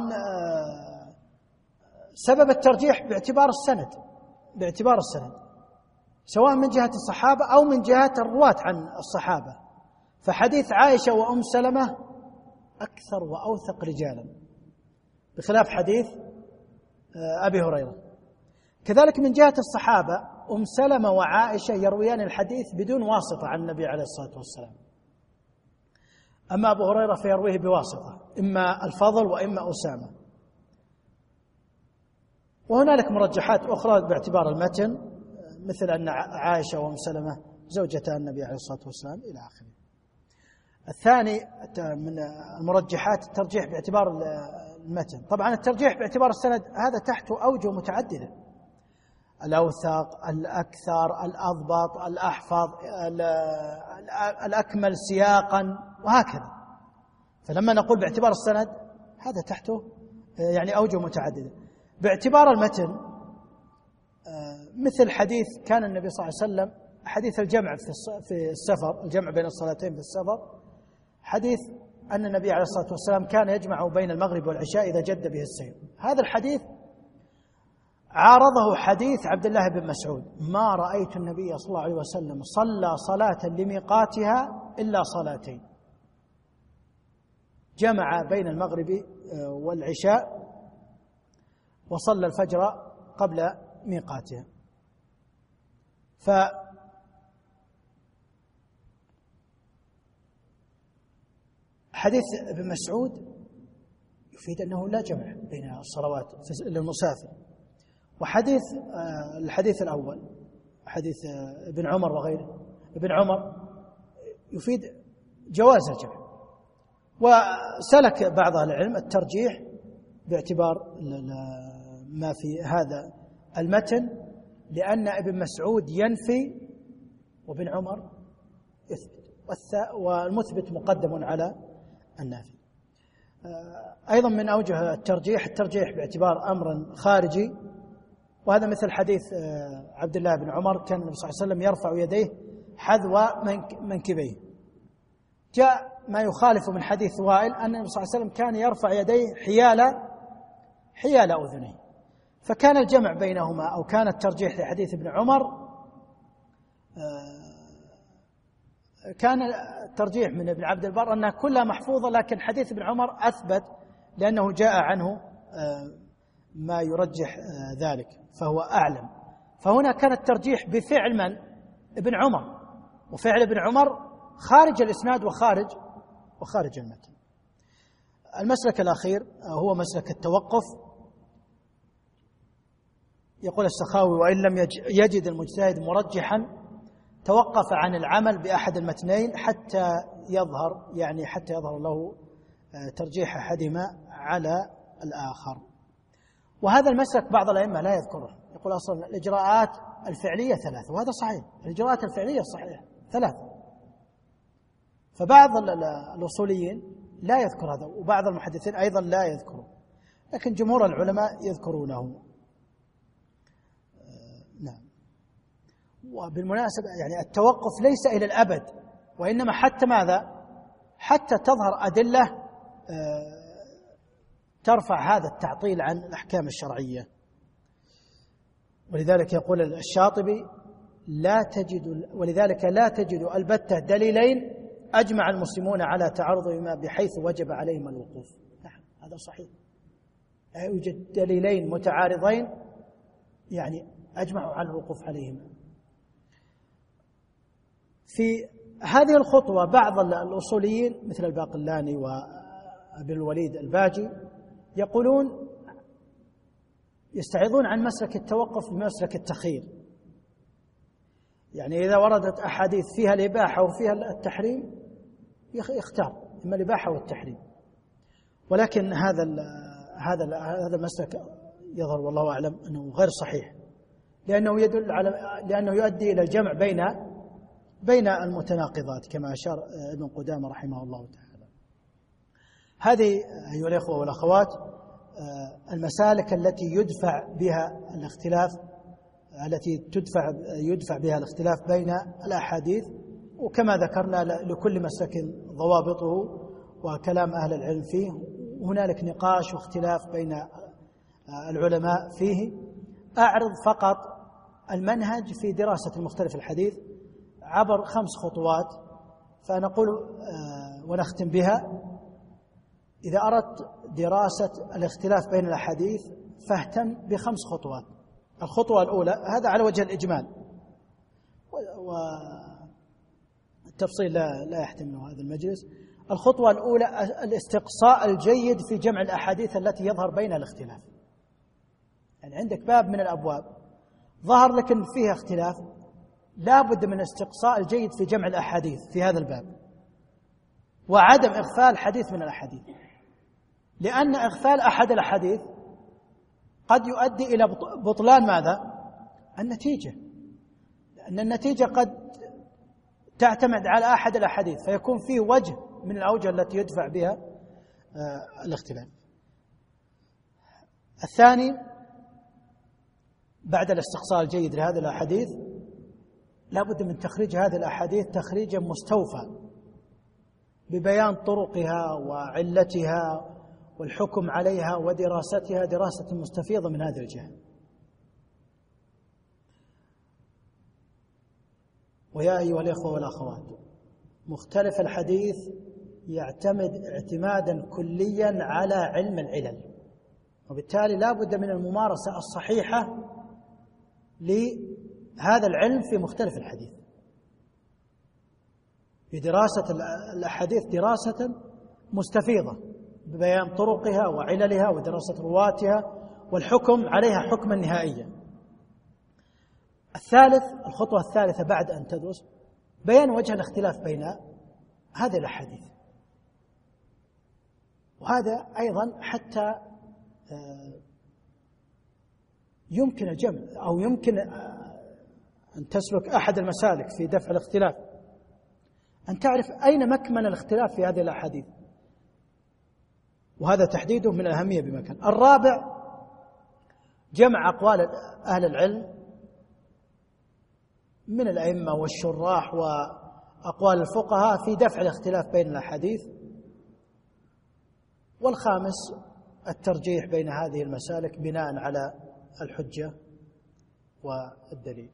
سبب الترجيح باعتبار السند، باعتبار السند سواء من جهة الصحابة أو من جهة الرواة عن الصحابة، فحديث عائشة وأم سلمة أكثر وأوثق رجالا بخلاف حديث أبي هريرة. كذلك من جهة الصحابة أم سلمة وعائشة يرويان الحديث بدون واسطة عن النبي عليه الصلاة والسلام، أما أبو هريرة فيرويه بواسطة، إما الفضل وإما أسامة. وهنالك مرجحات أخرى باعتبار المتن، مثل أن عائشة وأم سلمة زوجتا النبي عليه الصلاة والسلام إلى آخره. الثاني من المرجحات الترجيح باعتبار المتن. طبعا الترجيح باعتبار السند هذا تحته أوجه متعددة، الأوثق، الأكثر، الأضبط، الأحفظ، الأكمل سياقا، وهكذا. فلما نقول باعتبار السند هذا تحته يعني أوجه متعددة. باعتبار المتن مثل حديث كان النبي صلى الله عليه وسلم، حديث الجمع في السفر، الجمع بين الصلاتين في السفر، حديث أن النبي عليه الصلاة والسلام كان يجمع بين المغرب والعشاء إذا جد به السير. هذا الحديث عارضه حديث عبد الله بن مسعود: ما رأيت النبي صلى الله عليه وسلم صلى صلاة لميقاتها إلا صلاتين، جمع بين المغرب والعشاء وصلى الفجر قبل ميقاتها. ف حديث ابن مسعود يفيد أنه لا جمع بين الصلوات للمسافر. وحديث الحديث الأول حديث ابن عمر وغيره، ابن عمر يفيد جواز الجمع. وسلك بعض أهل العلم الترجيح باعتبار ما في هذا المتن، لأن ابن مسعود ينفي وابن عمر يثبت، والمثبت مقدم على النافي. أيضا من أوجه الترجيح الترجيح باعتبار أمر خارجي، وهذا مثل حديث عبد الله بن عمر: كان النبي صلى الله عليه وسلم يرفع يديه حذو منكبيه. جاء ما يخالف من حديث وائل أن النبي صلى الله عليه وسلم كان يرفع يديه حيال حيال أذنيه، فكان الجمع بينهما أو كان الترجيح لحديث ابن عمر كان الترجيح من ابن عبد البر أنها كلها محفوظة، لكن حديث ابن عمر أثبت لأنه جاء عنه ما يرجح ذلك فهو أعلم. فهنا كان الترجيح بفعل من؟ ابن عمر، وفعل ابن عمر خارج الإسناد وخارج وخارج المتن. المسلك الأخير هو مسلك التوقف. يقول السخاوي: وإن لم يجد المجتهد مرجحا توقف عن العمل بأحد المتنين حتى يظهر يعني حتى يظهر له ترجيح أحدهما على الآخر. وهذا المسلك بعض الأئمة لا يذكره، يقول أصلا الإجراءات الفعلية ثلاث، وهذا صحيح، الإجراءات الفعلية صحيح ثلاث. فبعض الأصوليين لا يذكر هذا، وبعض المحدثين أيضا لا يذكره، لكن جمهور العلماء يذكرونه. نعم. وبالمناسبة يعني التوقف ليس إلى الأبد، وإنما حتى ماذا؟ حتى تظهر أدلة ترفع هذا التعطيل عن الأحكام الشرعية. ولذلك يقول الشاطبي: لا تجد ولذلك لا تجد البتة دليلين أجمع المسلمون على تعارضهما بحيث وجب عليهما الوقوف. نعم، هذا صحيح، لا يوجد دليلين متعارضين يعني أجمعوا على الوقوف عليهما. في هذه الخطوة بعض الأصوليين مثل الباقلاني وأبي الوليد الباجي يقولون يستعيضون عن مسلك التوقف بمسلك التخيير، يعني إذا وردت أحاديث فيها الإباحة وفيها التحريم يختار إما الإباحة والتحريم. ولكن هذا هذا هذا المسلك يظهر والله أعلم أنه غير صحيح، لأنه يدل على لأنه يؤدي إلى الجمع بين بين المتناقضات كما أشار ابن قدامة رحمه الله تعالى. هذه أيها الأخوة والأخوات المسالك التي يدفع بها الاختلاف التي تدفع يدفع بها الاختلاف بين الأحاديث، وكما ذكرنا لكل مسلك ضوابطه وكلام أهل العلم فيه، هنالك نقاش واختلاف بين العلماء فيه. أعرض فقط المنهج في دراسة المختلف الحديث عبر خمس خطوات، فنقول ونختم بها: إذا أردت دراسة الاختلاف بين الأحاديث فاهتم بخمس خطوات. الخطوة الأولى، هذا على وجه الإجمال والتفصيل لا, لا يحتمله هذا المجلس. الخطوة الأولى الاستقصاء الجيد في جمع الأحاديث التي يظهر بين الاختلاف. يعني عندك باب من الأبواب ظهر لك أن فيها اختلاف، لا بد من الاستقصاء الجيد في جمع الأحاديث في هذا الباب، وعدم إغفال حديث من الأحاديث، لأن إغفال أحد الأحاديث قد يؤدي إلى بطلان ماذا؟ النتيجة، لأن النتيجة قد تعتمد على أحد الأحاديث فيكون فيه وجه من الأوجه التي يدفع بها الاختلاف. الثاني، بعد الاستقصاء الجيد لهذه الأحاديث لا بد من تخريج هذه الأحاديث تخريجا مستوفى ببيان طرقها وعلتها والحكم عليها ودراستها دراسة مستفيضة من هذه الجهة. ويا أيها الإخوة والأخوات، مختلف الحديث يعتمد اعتمادا كليا على علم العلل، وبالتالي لا بد من الممارسة الصحيحة لهذا العلم في مختلف الحديث، بدراسة الأحاديث دراسة مستفيضة ببيان طرقها وعللها ودراسة رواتها والحكم عليها حكما نهائيا. الثالث، الخطوة الثالثة بعد أن تدرس بيان وجه الاختلاف بين هذه الأحاديث، وهذا أيضا حتى يمكن الجمع أو يمكن أن تسلك أحد المسالك في دفع الاختلاف، أن تعرف أين مكمن الاختلاف في هذه الأحاديث، وهذا تحديده من الأهمية بمكان. الرابع، جمع أقوال أهل العلم من الأئمة والشراح وأقوال الفقهاء في دفع الاختلاف بين الأحاديث. والخامس، الترجيح بين هذه المسالك بناء على الحجة والدليل.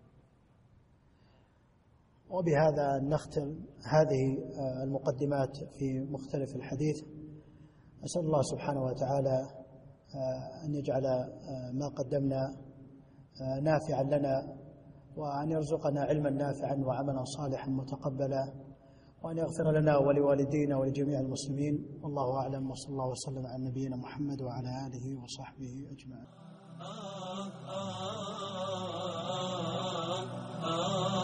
وبهذا نختم هذه المقدمات في مختلف الحديث. أسأل الله سبحانه وتعالى أن يجعل ما قدمنا نافعا لنا، وأن يرزقنا علما نافعا وعملا صالحا متقبلا، وأن يغفر لنا ولوالدينا ولجميع المسلمين. والله أعلم، وصلى الله وسلم على نبينا محمد وعلى آله وصحبه أجمعين.